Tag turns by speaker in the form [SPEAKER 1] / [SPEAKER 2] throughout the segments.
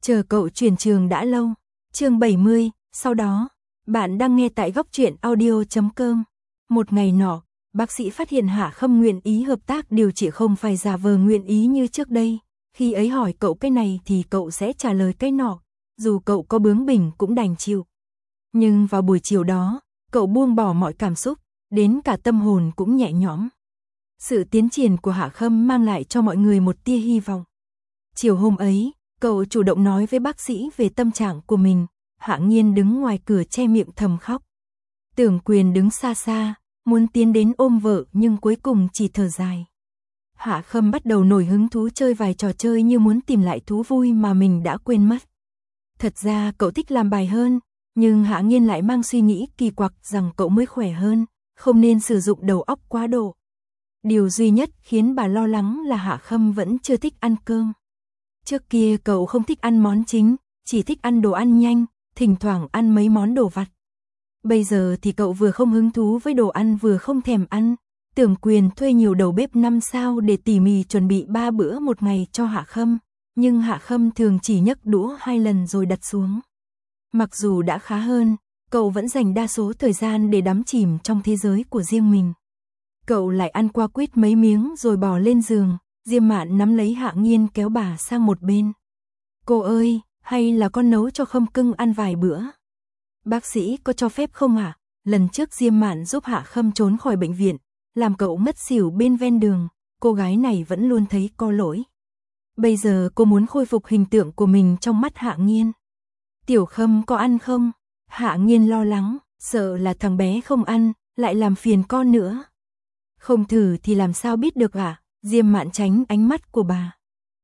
[SPEAKER 1] Chờ cậu chuyển trường đã lâu. Chương 70, sau đó, bạn đang nghe tại góc truyện audio.com. Một ngày nọ, bác sĩ phát hiện Hạ Khâm nguyện ý hợp tác điều trị không phải giả vờ nguyện ý như trước đây. Khi ấy hỏi cậu cái này thì cậu sẽ trả lời cái nọ, dù cậu có bướng bỉnh cũng đành chịu. Nhưng vào buổi chiều đó, cậu buông bỏ mọi cảm xúc, đến cả tâm hồn cũng nhẹ nhõm. Sự tiến triển của Hạ Khâm mang lại cho mọi người một tia hy vọng. Chiều hôm ấy, cậu chủ động nói với bác sĩ về tâm trạng của mình. Hạ Nghiên đứng ngoài cửa che miệng thầm khóc. Tưởng Quyền đứng xa xa, muốn tiến đến ôm vợ nhưng cuối cùng chỉ thở dài. Hạ Khâm bắt đầu nổi hứng thú chơi vài trò chơi như muốn tìm lại thú vui mà mình đã quên mất. Thật ra cậu thích làm bài hơn, nhưng Hạ Nghiên lại mang suy nghĩ kỳ quặc rằng cậu mới khỏe hơn, không nên sử dụng đầu óc quá độ. Điều duy nhất khiến bà lo lắng là Hạ Khâm vẫn chưa thích ăn cơm. Trước kia cậu không thích ăn món chính, chỉ thích ăn đồ ăn nhanh, thỉnh thoảng ăn mấy món đồ vặt. Bây giờ thì cậu vừa không hứng thú với đồ ăn vừa không thèm ăn. Tưởng Quyền thuê nhiều đầu bếp 5 sao để tỉ mỉ chuẩn bị 3 bữa một ngày cho Hạ Khâm, nhưng Hạ Khâm thường chỉ nhấc đũa 2 lần rồi đặt xuống. Mặc dù đã khá hơn, cậu vẫn dành đa số thời gian để đắm chìm trong thế giới của riêng mình. Cậu lại ăn qua quýt mấy miếng rồi bò lên giường, Diêm Mạn nắm lấy Hạ Nghiên kéo bà sang một bên. Cô ơi, hay là con nấu cho Khâm cưng ăn vài bữa? Bác sĩ có cho phép không ạ? Lần trước Diêm Mạn giúp Hạ Khâm trốn khỏi bệnh viện, làm cậu ngất xỉu bên ven đường, cô gái này vẫn luôn thấy có lỗi. Bây giờ cô muốn khôi phục hình tượng của mình trong mắt Hạ Nghiên. Tiểu Khâm có ăn không? Hạ Nghiên lo lắng, sợ là thằng bé không ăn, lại làm phiền con nữa. Không thử thì làm sao biết được ạ? Diêm Mạn tránh ánh mắt của bà.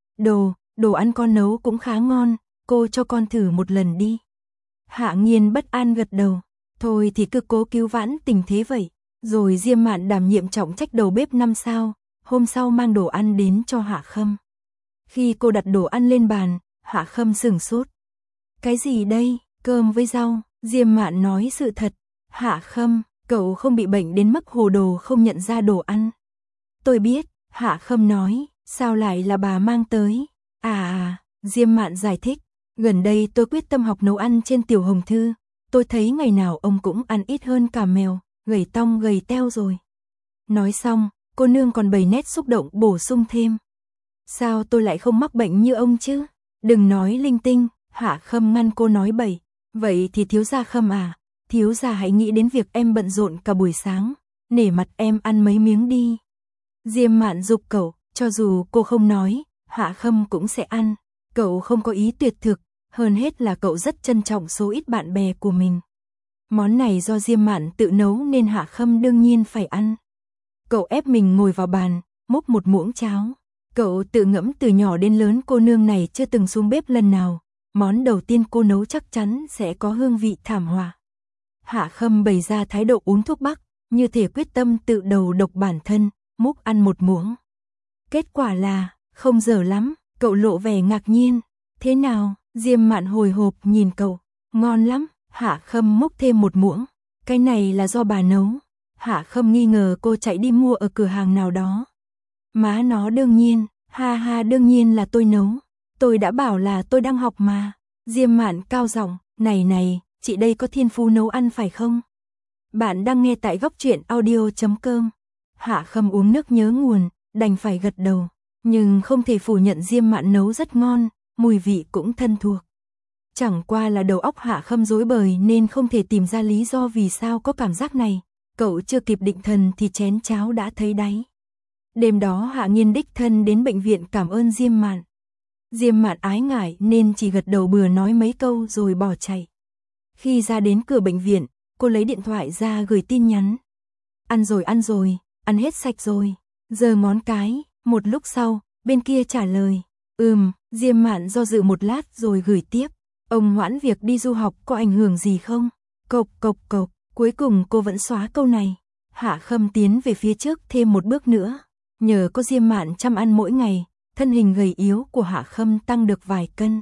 [SPEAKER 1] Đồ ăn con nấu cũng khá ngon, cô cho con thử một lần đi. Hạ Nghiên bất an gật đầu, thôi thì cứ cố cứu vãn tình thế vậy. Rồi Diêm Mạn đảm nhiệm trọng trách đầu bếp 5 sao, hôm sau mang đồ ăn đến cho Hạ Khâm. Khi cô đặt đồ ăn lên bàn, Hạ Khâm sửng sốt. Cái gì đây? Cơm với rau, Diêm Mạn nói sự thật. Hạ Khâm, cậu không bị bệnh đến mức hồ đồ không nhận ra đồ ăn. Tôi biết, Hạ Khâm nói, sao lại là bà mang tới? Diêm Mạn giải thích, gần đây tôi quyết tâm học nấu ăn trên Tiểu Hồng Thư, tôi thấy ngày nào ông cũng ăn ít hơn cả mèo, gầy tong gầy teo rồi. Nói xong, cô nương còn bày nét xúc động bổ sung thêm. Sao tôi lại không mắc bệnh như ông chứ? Đừng nói linh tinh, Hạ Khâm ngăn cô nói bậy. Vậy thì thiếu gia Khâm à, thiếu gia hãy nghĩ đến việc em bận rộn cả buổi sáng, nể mặt em ăn mấy miếng đi. Diêm Mạn giục cậu, cho dù cô không nói, Hạ Khâm cũng sẽ ăn. Cậu không có ý tuyệt thực, hơn hết là cậu rất trân trọng số ít bạn bè của mình. Món này do Diêm Mạn tự nấu nên Hạ Khâm đương nhiên phải ăn. Cậu ép mình ngồi vào bàn, múc một muỗng cháo. Cậu tự ngẫm từ nhỏ đến lớn cô nương này chưa từng xuống bếp lần nào. Món đầu tiên cô nấu chắc chắn sẽ có hương vị thảm họa. Hạ Khâm bày ra thái độ uống thuốc bắc, như thể quyết tâm tự đầu độc bản thân, múc ăn một muỗng. Kết quả là, không dở lắm, cậu lộ vẻ ngạc nhiên. Thế nào? Diêm Mạn hồi hộp nhìn cậu. Ngon lắm. Hạ Khâm múc thêm một muỗng. Cái này là do bà nấu. Hạ Khâm nghi ngờ cô chạy đi mua ở cửa hàng nào đó. Má nó đương nhiên, đương nhiên là tôi nấu. Tôi đã bảo là tôi đang học mà. Diêm Mạn cao giọng, này, chị đây có thiên phú nấu ăn phải không? Bạn đang nghe tại góc truyện audio.com. Hạ Khâm uống nước nhớ nguồn, đành phải gật đầu. Nhưng không thể phủ nhận Diêm Mạn nấu rất ngon, mùi vị cũng thân thuộc. Chẳng qua là đầu óc Hạ Khâm rối bời nên không thể tìm ra lý do vì sao có cảm giác này. Cậu chưa kịp định thần thì chén cháo đã thấy đáy. Đêm đó Hạ Nghiên đích thân đến bệnh viện cảm ơn Diêm Mạn. Diêm Mạn ái ngại nên chỉ gật đầu bừa nói mấy câu rồi bỏ chạy. Khi ra đến cửa bệnh viện, cô lấy điện thoại ra gửi tin nhắn. Ăn rồi, ăn hết sạch rồi. Giờ ngón cái, một lúc sau, bên kia trả lời. Diêm Mạn do dự một lát rồi gửi tiếp. Ông hoãn việc đi du học có ảnh hưởng gì không? Cộc, cuối cùng cô vẫn xóa câu này. Hạ Khâm tiến về phía trước thêm một bước nữa. Nhờ có Diêm Mạn chăm ăn mỗi ngày, thân hình gầy yếu của Hạ Khâm tăng được vài cân.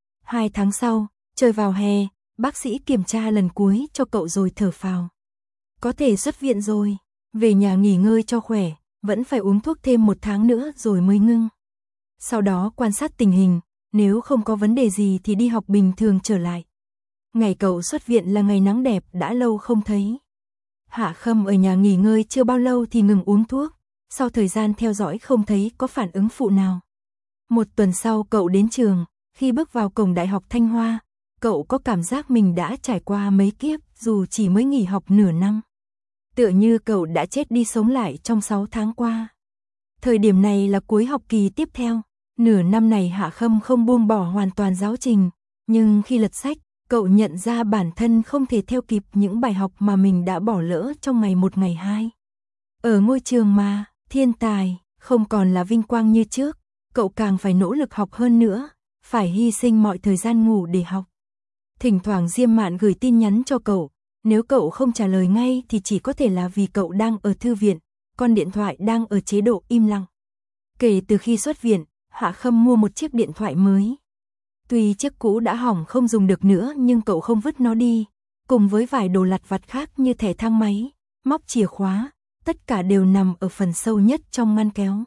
[SPEAKER 1] 2 tháng sau, trời vào hè, bác sĩ kiểm tra lần cuối cho cậu rồi thở phào. Có thể xuất viện rồi, về nhà nghỉ ngơi cho khỏe, vẫn phải uống thuốc thêm 1 tháng nữa rồi mới ngưng. Sau đó quan sát tình hình, nếu không có vấn đề gì thì đi học bình thường trở lại. Ngày cậu xuất viện là ngày nắng đẹp, đã lâu không thấy. Hạ Khâm ở nhà nghỉ ngơi chưa bao lâu thì ngừng uống thuốc, sau thời gian theo dõi không thấy có phản ứng phụ nào. Một tuần sau cậu đến trường, khi bước vào cổng Đại học Thanh Hoa, cậu có cảm giác mình đã trải qua mấy kiếp dù chỉ mới nghỉ học nửa năm. Tựa như cậu đã chết đi sống lại trong 6 tháng qua. Thời điểm này là cuối học kỳ tiếp theo, nửa năm này Hạ Khâm không buông bỏ hoàn toàn giáo trình, nhưng khi lật sách, cậu nhận ra bản thân không thể theo kịp những bài học mà mình đã bỏ lỡ trong ngày 1 ngày 2. Ở ngôi trường mà, thiên tài, không còn là vinh quang như trước, cậu càng phải nỗ lực học hơn nữa, phải hy sinh mọi thời gian ngủ để học. Thỉnh thoảng Diêm Mạn gửi tin nhắn cho cậu, nếu cậu không trả lời ngay thì chỉ có thể là vì cậu đang ở thư viện, còn điện thoại đang ở chế độ im lặng. Kể từ khi xuất viện, Hạ Khâm mua một chiếc điện thoại mới. Tuy chiếc cũ đã hỏng không dùng được nữa nhưng cậu không vứt nó đi, cùng với vài đồ lặt vặt khác như thẻ thang máy, móc chìa khóa, tất cả đều nằm ở phần sâu nhất trong ngăn kéo.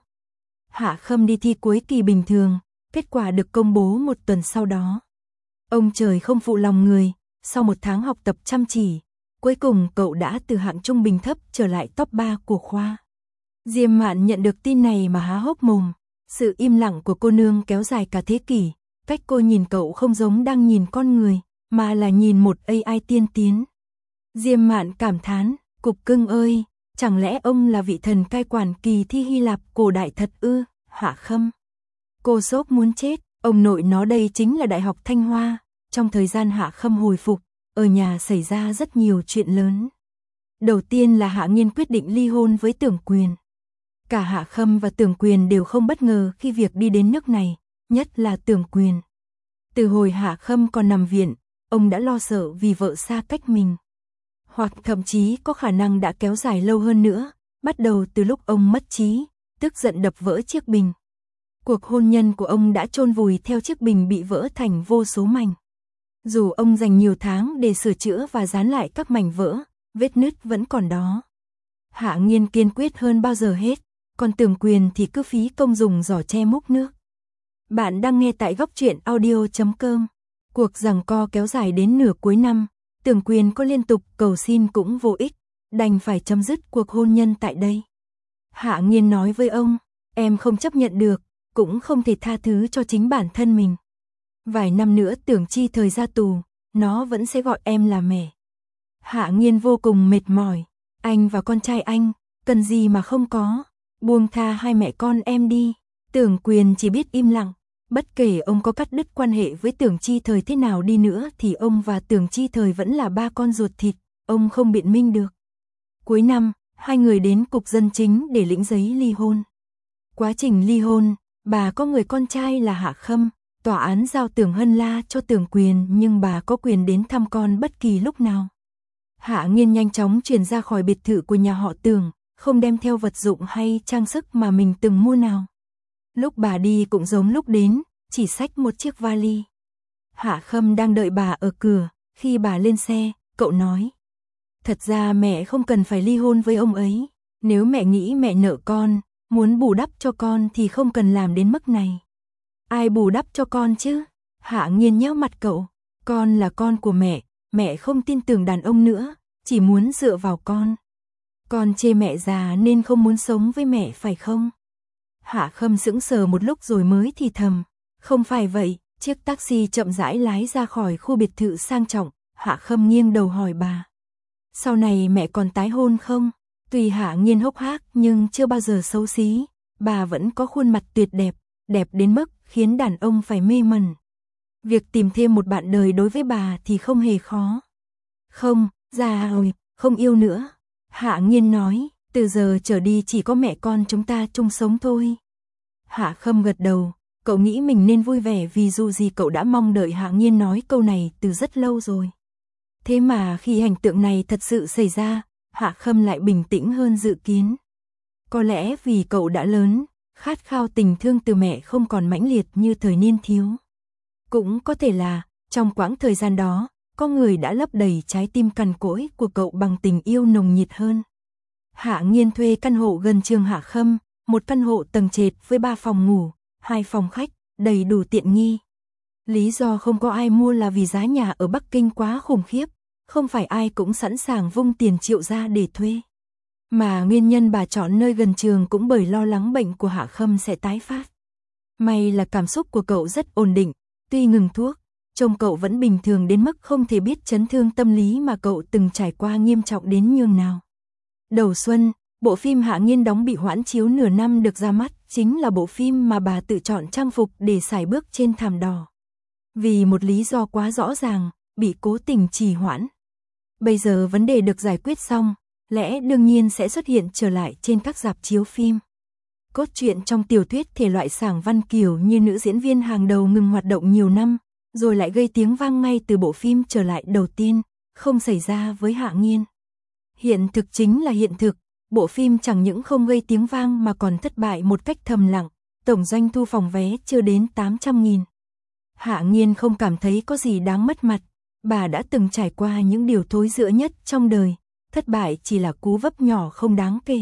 [SPEAKER 1] Hạ Khâm đi thi cuối kỳ bình thường, kết quả được công bố một tuần sau đó. Ông trời không phụ lòng người, sau 1 tháng học tập chăm chỉ, cuối cùng cậu đã từ hạng trung bình thấp trở lại top 3 của khoa. Diêm Mạn nhận được tin này mà há hốc mồm, sự im lặng của cô nương kéo dài cả thế kỷ, cách cô nhìn cậu không giống đang nhìn con người, mà là nhìn một AI tiên tiến. Diêm Mạn cảm thán, cục cưng ơi, chẳng lẽ ông là vị thần cai quản kỳ thi Hy Lạp cổ đại thật ư? Hạ Khâm. Cô sốc muốn chết, ông nội nó đây chính là Đại học Thanh Hoa. Trong thời gian Hạ Khâm hồi phục, ở nhà xảy ra rất nhiều chuyện lớn. Đầu tiên là Hạ Nghiên quyết định ly hôn với Tưởng Quyền. Cả Hạ Khâm và Tưởng Quyền đều không bất ngờ khi việc đi đến nước này, nhất là Tưởng Quyền. Từ hồi Hạ Khâm còn nằm viện, ông đã lo sợ vì vợ xa cách mình. Hoặc thậm chí có khả năng đã kéo dài lâu hơn nữa, bắt đầu từ lúc ông mất trí, tức giận đập vỡ chiếc bình. Cuộc hôn nhân của ông đã chôn vùi theo chiếc bình bị vỡ thành vô số mảnh. Dù ông dành nhiều tháng để sửa chữa và dán lại các mảnh vỡ, vết nứt vẫn còn đó. Hạ Nghiên kiên quyết hơn bao giờ hết, còn Tưởng Quyền thì cứ phí công dùng giỏ tre múc nước. Bạn đang nghe tại Góc Truyện Audio.com. Cuộc giằng co kéo dài đến nửa cuối năm, Tưởng Quyền có liên tục cầu xin cũng vô ích, đành phải chấm dứt cuộc hôn nhân tại đây. Hạ Nghiên nói với ông, em không chấp nhận được, cũng không thể tha thứ cho chính bản thân mình. Vài năm nữa Tưởng Chi Thời ra tù, nó vẫn sẽ gọi em là mẹ. Hạ Nghiên vô cùng mệt mỏi, anh và con trai anh, cần gì mà không có, buông tha hai mẹ con em đi. Tưởng Quyền chỉ biết im lặng, bất kể ông có cắt đứt quan hệ với Tưởng Chi Thời thế nào đi nữa thì ông và Tưởng Chi Thời vẫn là ba con ruột thịt, ông không biện minh được. Cuối năm, hai người đến cục dân chính để lĩnh giấy ly hôn. Quá trình ly hôn, bà có người con trai là Hạ Khâm, tòa án giao Tưởng Hân La cho Tưởng Quyền nhưng bà có quyền đến thăm con bất kỳ lúc nào. Hạ Nghiên nhanh chóng chuyển ra khỏi biệt thự của nhà họ Tưởng, không đem theo vật dụng hay trang sức mà mình từng mua nào. Lúc bà đi cũng giống lúc đến, chỉ xách một chiếc vali. Hạ Khâm đang đợi bà ở cửa, khi bà lên xe, cậu nói. Thật ra mẹ không cần phải ly hôn với ông ấy, nếu mẹ nghĩ mẹ nợ con, muốn bù đắp cho con thì không cần làm đến mức này. Ai bù đắp cho con chứ? Hạ Nghiên nhéo mặt cậu, con là con của mẹ không tin tưởng đàn ông nữa, chỉ muốn dựa vào con. Con chê mẹ già nên không muốn sống với mẹ phải không? Hạ Khâm sững sờ một lúc rồi mới thì thầm, không phải vậy. Chiếc taxi chậm rãi lái ra khỏi khu biệt thự sang trọng, Hạ Khâm nghiêng đầu hỏi bà. Sau này mẹ còn tái hôn không? Tuy Hạ Nghiên hốc hác nhưng chưa bao giờ xấu xí, bà vẫn có khuôn mặt tuyệt đẹp, đẹp đến mức khiến đàn ông phải mê mẩn. Việc tìm thêm một bạn đời đối với bà thì không hề khó. Không, già rồi, không yêu nữa. Hạ Nghiên nói, từ giờ trở đi chỉ có mẹ con chúng ta chung sống thôi. Hạ Khâm gật đầu, cậu nghĩ mình nên vui vẻ vì dù gì cậu đã mong đợi Hạ Nghiên nói câu này từ rất lâu rồi. Thế mà khi cảnh tượng này thật sự xảy ra, Hạ Khâm lại bình tĩnh hơn dự kiến. Có lẽ vì cậu đã lớn, khát khao tình thương từ mẹ không còn mãnh liệt như thời niên thiếu. Cũng có thể là, trong quãng thời gian đó, có người đã lấp đầy trái tim cằn cỗi của cậu bằng tình yêu nồng nhiệt hơn. Hạ Nghiên thuê căn hộ gần trường Hạ Khâm, một căn hộ tầng trệt với 3 phòng ngủ, 2 phòng khách, đầy đủ tiện nghi, Lý do không có ai mua là vì giá nhà ở Bắc Kinh quá khủng khiếp, không phải ai cũng sẵn sàng vung tiền triệu ra để thuê. Mà nguyên nhân bà chọn nơi gần trường cũng bởi lo lắng bệnh của Hạ Khâm sẽ tái phát. May là cảm xúc của cậu rất ổn định, tuy ngừng thuốc, trông cậu vẫn bình thường đến mức không thể biết chấn thương tâm lý mà cậu từng trải qua nghiêm trọng đến nhường nào. Đầu xuân, bộ phim Hạ Nghiên đóng bị hoãn chiếu nửa năm được ra mắt, chính là bộ phim mà bà tự chọn trang phục để sải bước trên thảm đỏ. Vì một lý do quá rõ ràng, bị cố tình trì hoãn. Bây giờ vấn đề được giải quyết xong, lẽ đương nhiên sẽ xuất hiện trở lại trên các rạp chiếu phim. Cốt truyện trong tiểu thuyết thể loại sảng văn kiểu như nữ diễn viên hàng đầu ngừng hoạt động nhiều năm, rồi lại gây tiếng vang ngay từ bộ phim trở lại đầu tiên, không xảy ra với Hạ Nghiên. Hiện thực chính là hiện thực, bộ phim chẳng những không gây tiếng vang mà còn thất bại một cách thầm lặng, tổng doanh thu phòng vé chưa đến 800.000. Hạ Nghiên không cảm thấy có gì đáng mất mặt, bà đã từng trải qua những điều thối rữa nhất trong đời, thất bại chỉ là cú vấp nhỏ không đáng kể.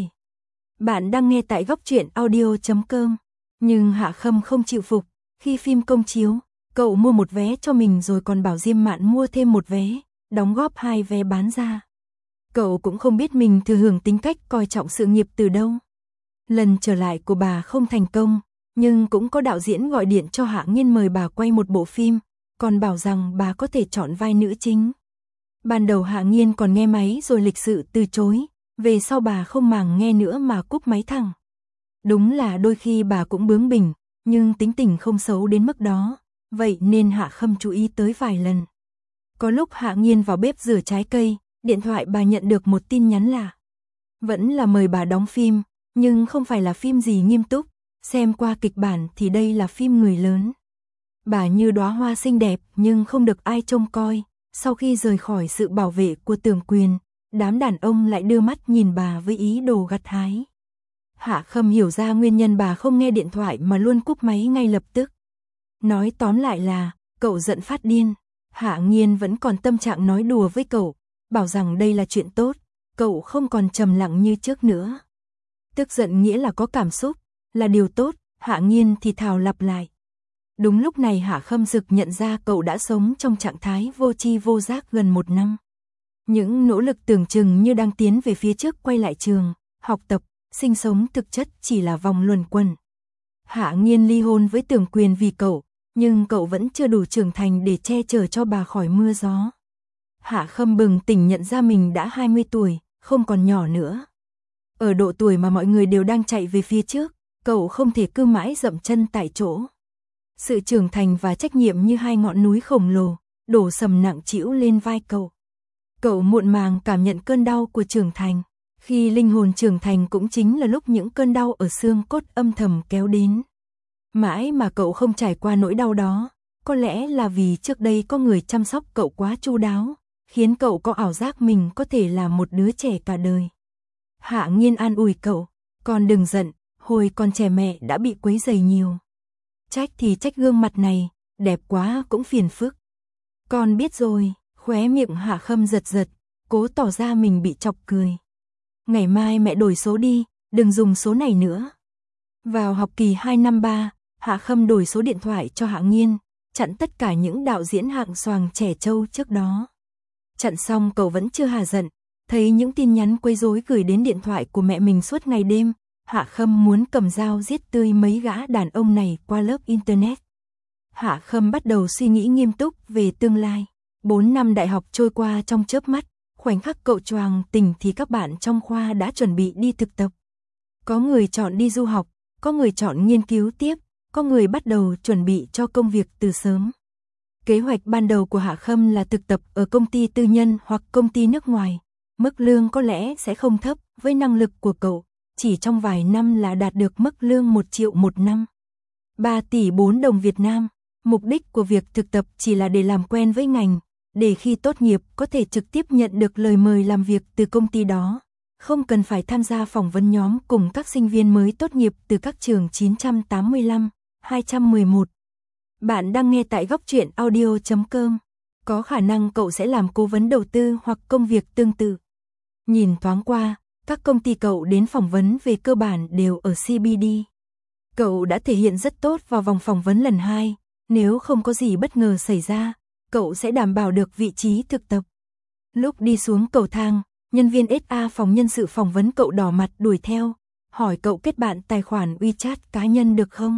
[SPEAKER 1] Bạn đang nghe tại góc truyện audio.com, nhưng Hạ Khâm không chịu phục, khi phim công chiếu, cậu mua một vé cho mình rồi còn bảo Diêm Mạn mua thêm một vé, đóng góp 2 vé bán ra. Cậu cũng không biết mình thừa hưởng tính cách coi trọng sự nghiệp từ đâu. Lần trở lại của bà không thành công, nhưng cũng có đạo diễn gọi điện cho Hạ Nghiên mời bà quay một bộ phim, còn bảo rằng bà có thể chọn vai nữ chính. Ban đầu Hạ Nghiên còn nghe máy rồi lịch sự từ chối, về sau bà không màng nghe nữa mà cúp máy thẳng. Đúng là đôi khi bà cũng bướng bỉnh, nhưng tính tình không xấu đến mức đó, vậy nên Hạ Khâm chú ý tới vài lần. Có lúc Hạ Nghiên vào bếp rửa trái cây, điện thoại bà nhận được một tin nhắn lạ. Vẫn là mời bà đóng phim, nhưng không phải là phim gì nghiêm túc, xem qua kịch bản thì đây là phim người lớn. Bà như đóa hoa xinh đẹp nhưng không được ai trông coi, sau khi rời khỏi sự bảo vệ của Tưởng Quyền, đám đàn ông lại đưa mắt nhìn bà với ý đồ gặt hái. Hạ Khâm hiểu ra nguyên nhân bà không nghe điện thoại mà luôn cúp máy ngay lập tức. Nói tóm lại là, cậu giận phát điên. Hạ Nghiên vẫn còn tâm trạng nói đùa với cậu, bảo rằng đây là chuyện tốt, cậu không còn trầm lặng như trước nữa. Tức giận nghĩa là có cảm xúc, là điều tốt, Hạ Nghiên thì thào lặp lại. Đúng lúc này Hạ Khâm sực nhận ra cậu đã sống trong trạng thái vô tri vô giác gần 1 năm. Những nỗ lực tưởng chừng như đang tiến về phía trước quay lại trường, học tập, sinh sống thực chất chỉ là vòng luẩn quẩn. Hạ Nghiên ly hôn với Tưởng Quyền vì cậu, nhưng cậu vẫn chưa đủ trưởng thành để che chở cho bà khỏi mưa gió. Hạ Khâm bừng tỉnh nhận ra mình đã 20 tuổi, không còn nhỏ nữa. Ở độ tuổi mà mọi người đều đang chạy về phía trước, cậu không thể cứ mãi dậm chân tại chỗ. Sự trưởng thành và trách nhiệm như hai ngọn núi khổng lồ, đổ sầm nặng trĩu lên vai cậu. Cậu muộn màng cảm nhận cơn đau của trưởng thành. Khi linh hồn trưởng thành cũng chính là lúc những cơn đau ở xương cốt âm thầm kéo đến. Mãi mà cậu không trải qua nỗi đau đó, có lẽ là vì trước đây có người chăm sóc cậu quá chu đáo, khiến cậu có ảo giác mình có thể là một đứa trẻ cả đời. Hạ Nghiên an ủi cậu, con đừng giận, hồi còn trẻ mẹ đã bị quấy rầy nhiều. Trách thì trách gương mặt này, đẹp quá cũng phiền phức. Con biết rồi, khóe miệng Hạ Khâm giật giật, cố tỏ ra mình bị chọc cười. Ngày mai mẹ đổi số đi, đừng dùng số này nữa. Vào học kỳ 2 năm 3, Hạ Khâm đổi số điện thoại cho Hạ Nghiên, chặn tất cả những đạo diễn hạng xoàng trẻ trâu trước đó. Chặn xong cậu vẫn chưa hà giận, thấy những tin nhắn quấy rối gửi đến điện thoại của mẹ mình suốt ngày đêm, Hạ Khâm muốn cầm dao giết tươi mấy gã đàn ông này qua lớp internet. Hạ Khâm bắt đầu suy nghĩ nghiêm túc về tương lai. 4 năm đại học trôi qua trong chớp mắt, khoảnh khắc cậu choàng tỉnh thì các bạn trong khoa đã chuẩn bị đi thực tập. Có người chọn đi du học, có người chọn nghiên cứu tiếp, có người bắt đầu chuẩn bị cho công việc từ sớm. Kế hoạch ban đầu của Hạ Khâm là thực tập ở công ty tư nhân hoặc công ty nước ngoài. Mức lương có lẽ sẽ không thấp, với năng lực của cậu, chỉ trong vài năm là đạt được mức lương 1 triệu một năm. 3 tỷ 4 đồng Việt Nam. Mục đích của việc thực tập chỉ là để làm quen với ngành, để khi tốt nghiệp có thể trực tiếp nhận được lời mời làm việc từ công ty đó, không cần phải tham gia phỏng vấn nhóm cùng các sinh viên mới tốt nghiệp từ các trường 985, 211. Bạn đang nghe tại góc truyện audio.com. Có khả năng cậu sẽ làm cố vấn đầu tư hoặc công việc tương tự. Nhìn thoáng qua, các công ty cậu đến phỏng vấn về cơ bản đều ở CBD. Cậu đã thể hiện rất tốt vào vòng phỏng vấn lần 2, Nếu không có gì bất ngờ xảy ra, cậu sẽ đảm bảo được vị trí thực tập. Lúc đi xuống cầu thang, nhân viên HR phòng nhân sự phỏng vấn cậu đỏ mặt đuổi theo, hỏi cậu kết bạn tài khoản WeChat cá nhân được không?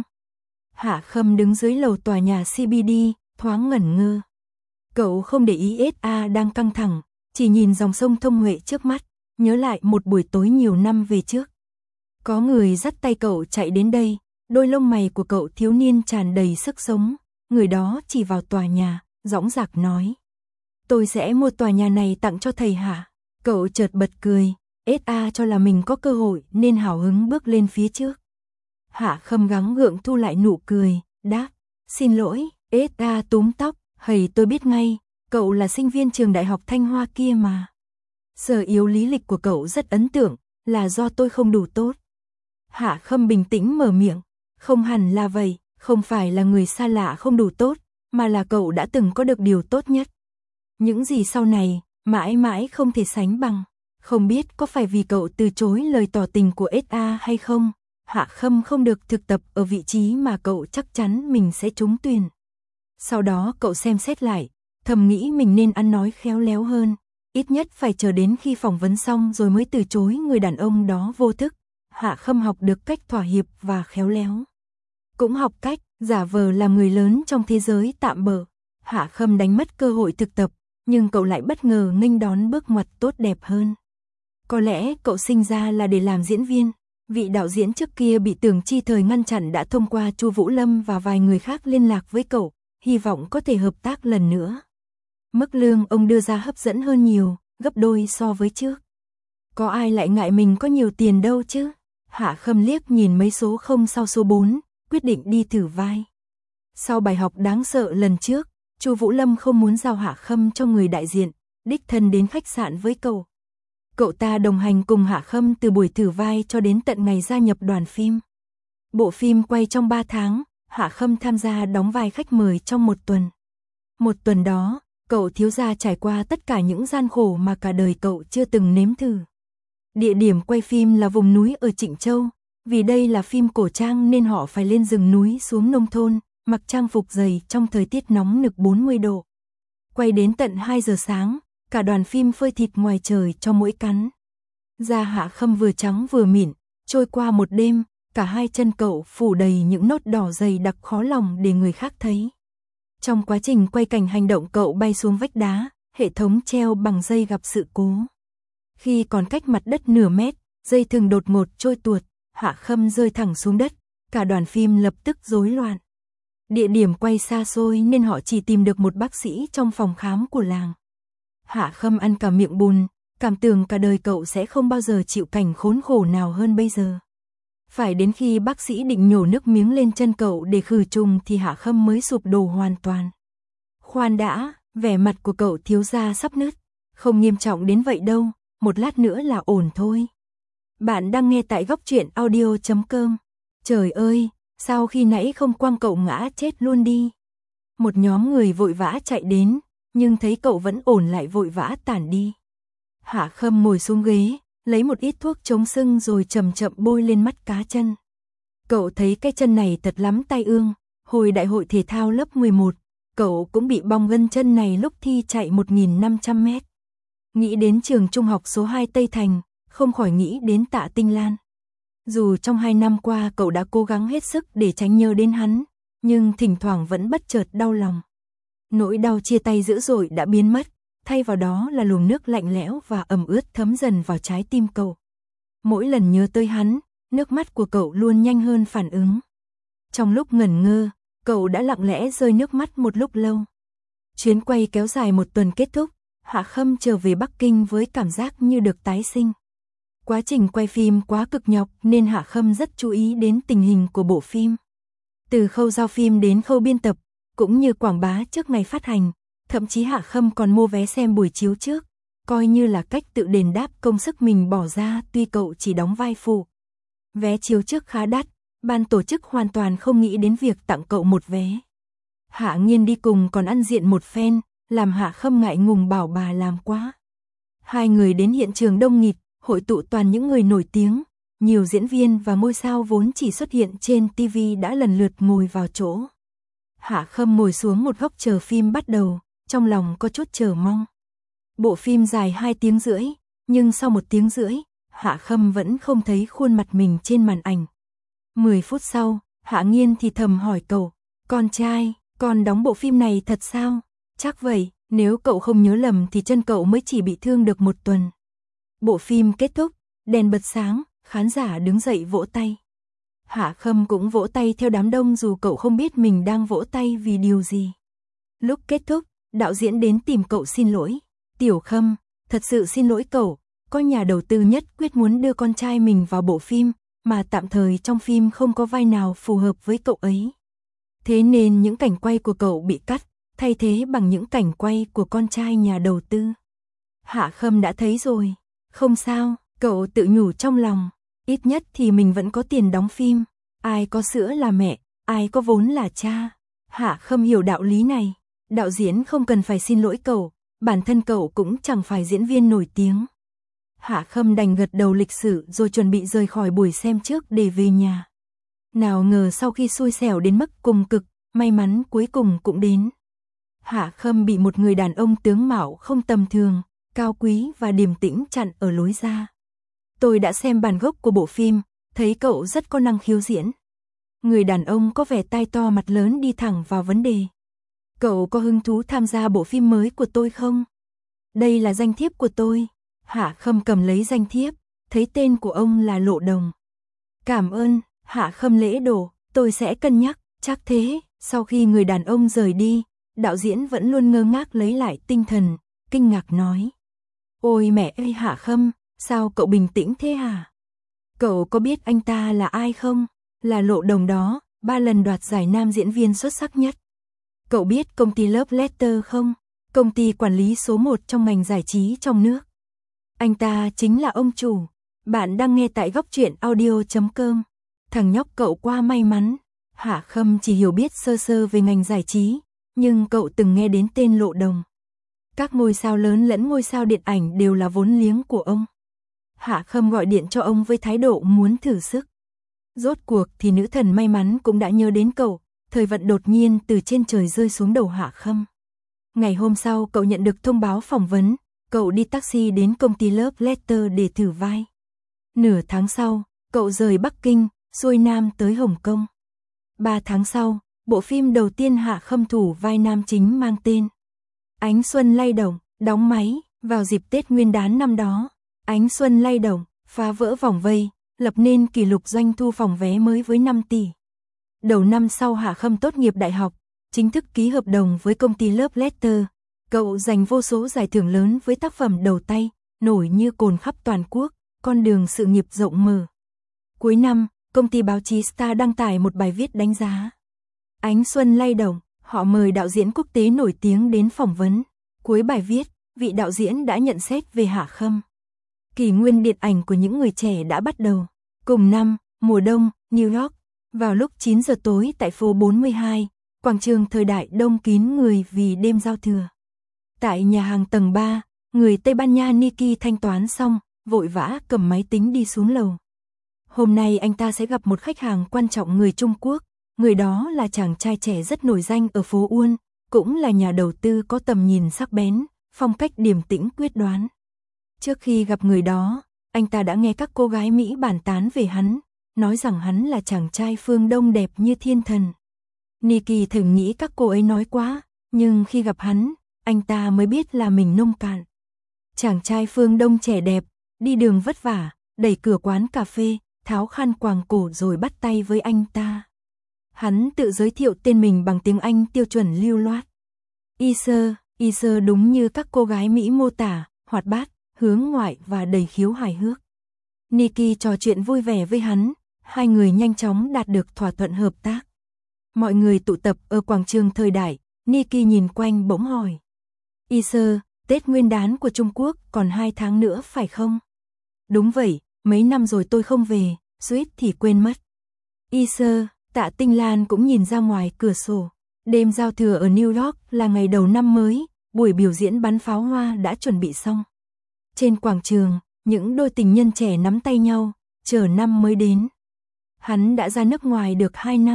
[SPEAKER 1] Hạ Khâm đứng dưới lầu tòa nhà CBD, thoáng ngẩn ngơ. Cậu không để ý HR đang căng thẳng, chỉ nhìn dòng sông thông Huệ trước mắt, nhớ lại một buổi tối nhiều năm về trước. Có người dắt tay cậu chạy đến đây, đôi lông mày của cậu thiếu niên tràn đầy sức sống, người đó chỉ vào tòa nhà, dõng dạc nói. Tôi sẽ mua tòa nhà này tặng cho thầy Hạ. Cậu chợt bật cười, SA cho là mình có cơ hội nên hào hứng bước lên phía trước. Hạ Khâm gắng gượng thu lại nụ cười, đáp, xin lỗi, SA túm tóc, hầy tôi biết ngay, cậu là sinh viên trường đại học Thanh Hoa kia mà. Sở yếu lý lịch của cậu rất ấn tượng, là do tôi không đủ tốt. Hạ Khâm bình tĩnh mở miệng, không hẳn là vậy, không phải là người xa lạ không đủ tốt, mà là cậu đã từng có được điều tốt nhất. Những gì sau này, mãi mãi không thể sánh bằng. Không biết có phải vì cậu từ chối lời tỏ tình của SA hay không, Hạ Khâm không được thực tập ở vị trí mà cậu chắc chắn mình sẽ trúng tuyển. Sau đó cậu xem xét lại, thầm nghĩ mình nên ăn nói khéo léo hơn, ít nhất phải chờ đến khi phỏng vấn xong rồi mới từ chối người đàn ông đó vô thức. Hạ Khâm học được cách thỏa hiệp và khéo léo. Cũng học cách giả vờ làm người lớn trong thế giới tạm bợ. Hạ Khâm đánh mất cơ hội thực tập, nhưng cậu lại bất ngờ nghênh đón bước ngoặt tốt đẹp hơn. Có lẽ cậu sinh ra là để làm diễn viên. Vị đạo diễn trước kia bị Tưởng Chi Thời ngăn chặn đã thông qua Chu Vũ Lâm và vài người khác liên lạc với cậu, hy vọng có thể hợp tác lần nữa. Mức lương ông đưa ra hấp dẫn hơn nhiều, gấp đôi so với trước. Có ai lại ngại mình có nhiều tiền đâu chứ? Hạ Khâm liếc nhìn mấy số 0 sau số 4, quyết định đi thử vai. Sau bài học đáng sợ lần trước, Chu Vũ Lâm không muốn giao Hạ Khâm cho người đại diện, đích thân đến khách sạn với cậu. Cậu ta đồng hành cùng Hạ Khâm từ buổi thử vai cho đến tận ngày gia nhập đoàn phim. Bộ phim quay trong 3 tháng, Hạ Khâm tham gia đóng vai khách mời trong 1 tuần. 1 tuần đó, cậu thiếu gia trải qua tất cả những gian khổ mà cả đời cậu chưa từng nếm thử. Địa điểm quay phim là vùng núi ở Trịnh Châu, vì đây là phim cổ trang nên họ phải lên rừng núi xuống nông thôn, mặc trang phục dày trong thời tiết nóng nực 40 độ. Quay đến tận 2 giờ sáng, cả đoàn phim phơi thịt ngoài trời cho mỗi cắn. Da Hạ Khâm vừa trắng vừa mịn, trôi qua một đêm, cả hai chân cậu phủ đầy những nốt đỏ dày đặc khó lòng để người khác thấy. Trong quá trình quay cảnh hành động cậu bay xuống vách đá, hệ thống treo bằng dây gặp sự cố. Khi còn cách mặt đất nửa mét, dây thừng đột ngột trôi tuột, Hạ Khâm rơi thẳng xuống đất, cả đoàn phim lập tức rối loạn. Địa điểm quay xa xôi nên họ chỉ tìm được một bác sĩ trong phòng khám của làng. Hạ Khâm ăn cả miệng bùn, cảm tưởng cả đời cậu sẽ không bao giờ chịu cảnh khốn khổ nào hơn bây giờ. Phải đến khi bác sĩ định nhổ nước miếng lên chân cậu để khử trùng thì Hạ Khâm mới sụp đổ hoàn toàn. Khoan đã, vẻ mặt của cậu thiếu gia sắp nứt, không nghiêm trọng đến vậy đâu, một lát nữa là ổn thôi. Bạn đang nghe tại góc truyện audio.com. Trời ơi, sao khi nãy không quăng cậu ngã chết luôn đi. Một nhóm người vội vã chạy đến, nhưng thấy cậu vẫn ổn lại vội vã tản đi. Hạ Khâm ngồi xuống ghế, lấy một ít thuốc chống sưng rồi chậm chậm bôi lên mắt cá chân. Cậu thấy cái chân này thật lắm tai ương, hồi đại hội thể thao lớp 11, cậu cũng bị bong gân chân này lúc thi chạy 1.500 mét. Nghĩ đến trường trung học số 2 Tây Thành, không khỏi nghĩ đến Tạ Tinh Lan. Dù trong 2 năm qua cậu đã cố gắng hết sức để tránh nhớ đến hắn, nhưng thỉnh thoảng vẫn bất chợt đau lòng. Nỗi đau chia tay dữ dội đã biến mất, thay vào đó là luồng nước lạnh lẽo và ẩm ướt thấm dần vào trái tim cậu. Mỗi lần nhớ tới hắn, nước mắt của cậu luôn nhanh hơn phản ứng. Trong lúc ngẩn ngơ, cậu đã lặng lẽ rơi nước mắt một lúc lâu. Chuyến quay kéo dài 1 tuần kết thúc, Hạ Khâm trở về Bắc Kinh với cảm giác như được tái sinh. Quá trình quay phim quá cực nhọc nên Hạ Khâm rất chú ý đến tình hình của bộ phim. Từ khâu giao phim đến khâu biên tập, cũng như quảng bá trước ngày phát hành, thậm chí Hạ Khâm còn mua vé xem buổi chiếu trước, coi như là cách tự đền đáp công sức mình bỏ ra tuy cậu chỉ đóng vai phụ. Vé chiếu trước khá đắt, ban tổ chức hoàn toàn không nghĩ đến việc tặng cậu một vé. Hạ Nghiên đi cùng còn ăn diện một phen, làm Hạ Khâm ngại ngùng bảo bà làm quá. Hai người đến hiện trường đông nghịt, hội tụ toàn những người nổi tiếng, nhiều diễn viên và ngôi sao vốn chỉ xuất hiện trên TV đã lần lượt ngồi vào chỗ. Hạ Khâm ngồi xuống một góc chờ phim bắt đầu, trong lòng có chút chờ mong. Bộ phim dài 2 tiếng rưỡi, nhưng sau 1 tiếng rưỡi, Hạ Khâm vẫn không thấy khuôn mặt mình trên màn ảnh. 10 phút sau, Hạ Nghiên thì thầm hỏi cậu, con trai, con đóng bộ phim này thật sao? Chắc vậy, nếu cậu không nhớ lầm thì chân cậu mới chỉ bị thương được 1 tuần. Bộ phim kết thúc, đèn bật sáng, khán giả đứng dậy vỗ tay. Hạ Khâm cũng vỗ tay theo đám đông dù cậu không biết mình đang vỗ tay vì điều gì. Lúc kết thúc, đạo diễn đến tìm cậu xin lỗi. Tiểu Khâm, thật sự xin lỗi cậu, có nhà đầu tư nhất quyết muốn đưa con trai mình vào bộ phim, mà tạm thời trong phim không có vai nào phù hợp với cậu ấy. Thế nên những cảnh quay của cậu bị cắt, thay thế bằng những cảnh quay của con trai nhà đầu tư. Hạ Khâm đã thấy rồi, không sao, cậu tự nhủ trong lòng, ít nhất thì mình vẫn có tiền đóng phim, ai có sữa là mẹ, ai có vốn là cha. Hạ Khâm hiểu đạo lý này, đạo diễn không cần phải xin lỗi cậu, bản thân cậu cũng chẳng phải diễn viên nổi tiếng. Hạ Khâm đành gật đầu lịch sự rồi chuẩn bị rời khỏi buổi xem trước để về nhà. Nào ngờ sau khi xui xẻo đến mức cùng cực, may mắn cuối cùng cũng đến. Hạ Khâm bị một người đàn ông tướng mạo không tầm thường, cao quý và điềm tĩnh chặn ở lối ra. Tôi đã xem bản gốc của bộ phim, thấy cậu rất có năng khiếu diễn. Người đàn ông có vẻ tai to mặt lớn đi thẳng vào vấn đề. Cậu có hứng thú tham gia bộ phim mới của tôi không? Đây là danh thiếp của tôi. Hạ Khâm cầm lấy danh thiếp, thấy tên của ông là Lộ Đồng. Cảm ơn, Hạ Khâm lễ độ, tôi sẽ cân nhắc, chắc thế. Sau khi người đàn ông rời đi, đạo diễn vẫn luôn ngơ ngác lấy lại tinh thần, kinh ngạc nói. Ôi mẹ ơi Hạ Khâm, sao cậu bình tĩnh thế hả? Cậu có biết anh ta là ai không? Là Lộ Đồng đó, 3 lần đoạt giải nam diễn viên xuất sắc nhất. Cậu biết công ty Love Letter không? Công ty quản lý số 1 trong ngành giải trí trong nước. Anh ta chính là ông chủ. Bạn đang nghe tại góc truyện audio.com. Thằng nhóc cậu quá may mắn. Hạ Khâm chỉ hiểu biết sơ sơ về ngành giải trí, nhưng cậu từng nghe đến tên Lộ Đồng. Các ngôi sao lớn lẫn ngôi sao điện ảnh đều là vốn liếng của ông. Hạ Khâm gọi điện cho ông với thái độ muốn thử sức. Rốt cuộc thì nữ thần may mắn cũng đã nhớ đến cậu, thời vận đột nhiên từ trên trời rơi xuống đầu Hạ Khâm. Ngày hôm sau cậu nhận được thông báo phỏng vấn, cậu đi taxi đến công ty Love Letter để thử vai. Nửa tháng sau, cậu rời Bắc Kinh, xuôi nam tới Hồng Kông. 3 tháng sau, bộ phim đầu tiên Hạ Khâm thủ vai nam chính mang tên Ánh Xuân Lay Động, đóng máy vào dịp Tết Nguyên đán năm đó. Ánh Xuân Lay Động phá vỡ vòng vây, lập nên kỷ lục doanh thu phòng vé mới với 5 tỷ. Đầu năm sau Hạ Khâm tốt nghiệp đại học, chính thức ký hợp đồng với công ty Love Letter. Cậu giành vô số giải thưởng lớn với tác phẩm đầu tay, nổi như cồn khắp toàn quốc, con đường sự nghiệp rộng mở. Cuối năm, công ty báo chí Star đăng tải một bài viết đánh giá Ánh Xuân Lay Động, họ mời đạo diễn quốc tế nổi tiếng đến phỏng vấn. Cuối bài viết, vị đạo diễn đã nhận xét về Hạ Khâm. Kỷ nguyên điện ảnh của những người trẻ đã bắt đầu. Cùng năm, mùa đông, New York, vào lúc 9 giờ tối tại phố 42, quảng trường thời đại đông kín người vì đêm giao thừa. Tại nhà hàng tầng 3, người Tây Ban Nha Nikki thanh toán xong, vội vã cầm máy tính đi xuống lầu. Hôm nay anh ta sẽ gặp một khách hàng quan trọng người Trung Quốc, người đó là chàng trai trẻ rất nổi danh ở phố Uôn, cũng là nhà đầu tư có tầm nhìn sắc bén, phong cách điềm tĩnh quyết đoán. Trước khi gặp người đó, anh ta đã nghe các cô gái Mỹ bàn tán về hắn, nói rằng hắn là chàng trai phương Đông đẹp như thiên thần. Nikki thường nghĩ các cô ấy nói quá, nhưng khi gặp hắn, anh ta mới biết là mình nông cạn. Chàng trai phương Đông trẻ đẹp, đi đường vất vả, đẩy cửa quán cà phê, tháo khăn quàng cổ rồi bắt tay với anh ta. Hắn tự giới thiệu tên mình bằng tiếng Anh tiêu chuẩn lưu loát. Iser đúng như các cô gái Mỹ mô tả, hoạt bát, hướng ngoại và đầy khiếu hài hước. Nikki trò chuyện vui vẻ với hắn, hai người nhanh chóng đạt được thỏa thuận hợp tác. Mọi người tụ tập ở quảng trường thời đại, Nikki nhìn quanh bỗng hỏi. Iser, Tết Nguyên đán của Trung Quốc còn 2 tháng nữa phải không? Đúng vậy, mấy năm rồi tôi không về, suýt thì quên mất. Iser, Tạ Tinh Lan cũng nhìn ra ngoài cửa sổ. Đêm giao thừa ở New York là ngày đầu năm mới, buổi biểu diễn bắn pháo hoa đã chuẩn bị xong. Trên quảng trường, những đôi tình nhân trẻ nắm tay nhau, chờ năm mới đến. Hắn đã ra nước ngoài được 2 năm,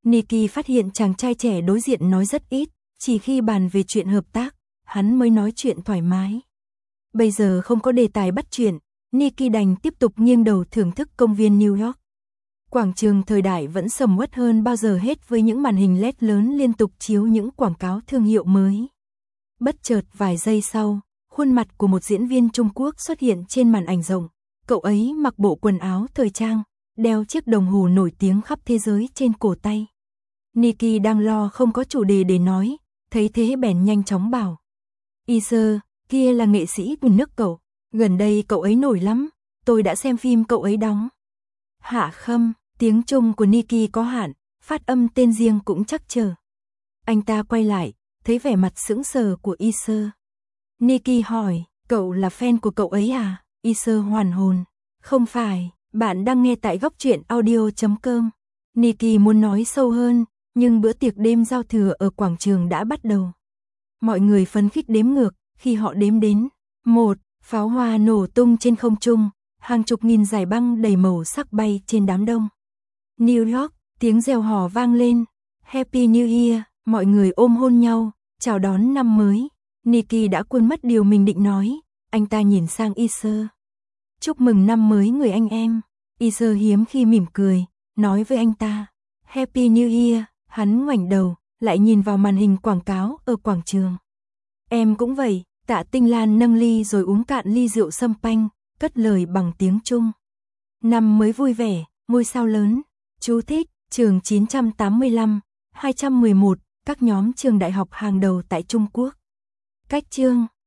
[SPEAKER 1] Nikki phát hiện chàng trai trẻ đối diện nói rất ít, chỉ khi bàn về chuyện hợp tác, hắn mới nói chuyện thoải mái. Bây giờ không có đề tài bắt chuyện, Nikki đành tiếp tục nghiêng đầu thưởng thức công viên New York. Quảng trường thời đại vẫn sầm uất hơn bao giờ hết với những màn hình LED lớn liên tục chiếu những quảng cáo thương hiệu mới. Bất chợt vài giây sau, khuôn mặt của một diễn viên Trung Quốc xuất hiện trên màn ảnh rộng. Cậu ấy mặc bộ quần áo thời trang, đeo chiếc đồng hồ nổi tiếng khắp thế giới trên cổ tay. Nikki đang lo không có chủ đề để nói, thấy thế bèn nhanh chóng bảo. Iser, kia là nghệ sĩ của nước cậu, gần đây cậu ấy nổi lắm, tôi đã xem phim cậu ấy đóng. Hạ Khâm, tiếng Trung của Nikki có hạn, phát âm tên riêng cũng chắc chờ. Anh ta quay lại, thấy vẻ mặt sững sờ của Iser. Nikki hỏi, cậu là fan của cậu ấy à? Iser hoàn hồn. Không phải, bạn đang nghe tại góc truyện audio.com. Nikki muốn nói sâu hơn, nhưng bữa tiệc đêm giao thừa ở quảng trường đã bắt đầu. Mọi người phấn khích đếm ngược, khi họ đếm đến 1, pháo hoa nổ tung trên không trung, hàng chục nghìn dải băng đầy màu sắc bay trên đám đông. New York, tiếng reo hò vang lên. Happy New Year, mọi người ôm hôn nhau, chào đón năm mới. Nikki đã quên mất điều mình định nói, anh ta nhìn sang Iser. Chúc mừng năm mới người anh em. Iser hiếm khi mỉm cười, nói với anh ta. Happy New Year, hắn ngoảnh đầu, lại nhìn vào màn hình quảng cáo ở quảng trường. Em cũng vậy, Tạ Tinh Lan nâng ly rồi uống cạn ly rượu sâm panh, cất lời bằng tiếng Trung. Năm mới vui vẻ, ngôi sao lớn. Chú thích, trường 985, 211, các nhóm trường đại học hàng đầu tại Trung Quốc. Cách chương